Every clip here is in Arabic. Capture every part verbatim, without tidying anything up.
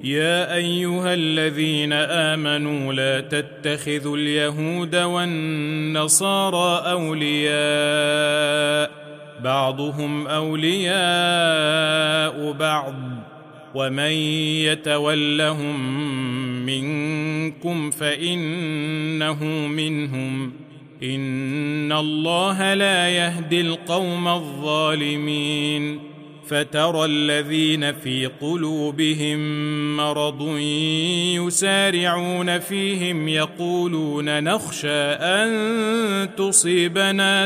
يا أيها الذين آمنوا لا تتخذوا اليهود والنصارى أولياء بعضهم أولياء بعض ومن يتولهم منكم فإنه منهم إن الله لا يهدي القوم الظالمين. فترى الذين في قلوبهم مرض يسارعون فيهم يقولون نخشى أن تصيبنا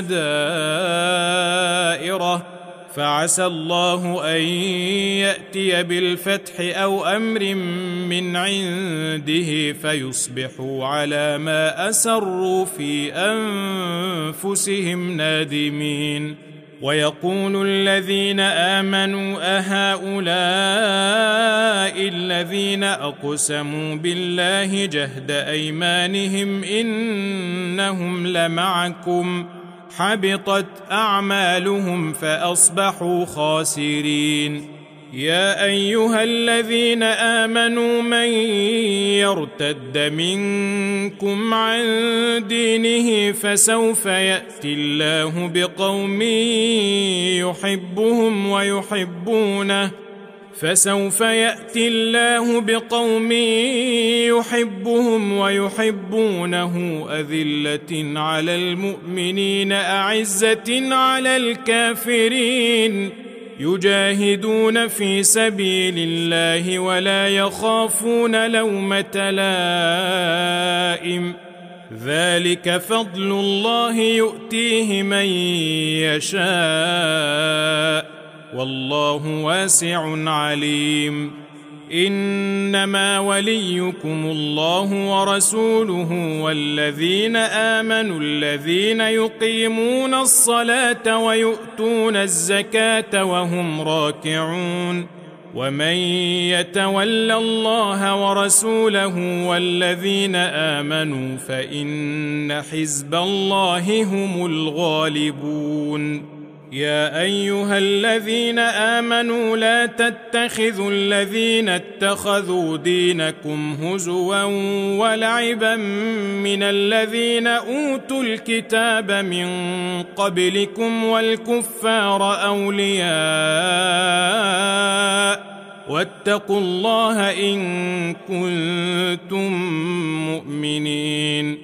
دائرة فعسى الله أن يأتي بالفتح أو أمر من عنده فيصبحوا على ما أسروا في أنفسهم نادمين. ويقول الذين آمنوا أهؤلاء الذين أقسموا بالله جهد أيمانهم إنهم لمعكم حبطت أعمالهم فأصبحوا خاسرين. يا أيها الذين آمنوا من يرتد منكم عن دينه فسوف يأتي الله بقوم يحبهم ويحبونه فسوف يأتي الله بقوم يحبهم ويحبونه أذلة على المؤمنين أعزة على الكافرين يجاهدون في سبيل الله ولا يخافون لومة لائم ذلك فضل الله يؤتيه من يشاء والله واسع عليم. إنما وليكم الله ورسوله والذين آمنوا الذين يقيمون الصلاة ويؤتون الزكاة وهم راكعون ومن يتول الله ورسوله والذين آمنوا فإن حزب الله هم الغالبون. يا أيها الذين آمنوا لا تتخذوا الذين اتخذوا دينكم هزوا ولعبا من الذين أوتوا الكتاب من قبلكم والكفار أولياء واتقوا الله إن كنتم مؤمنين.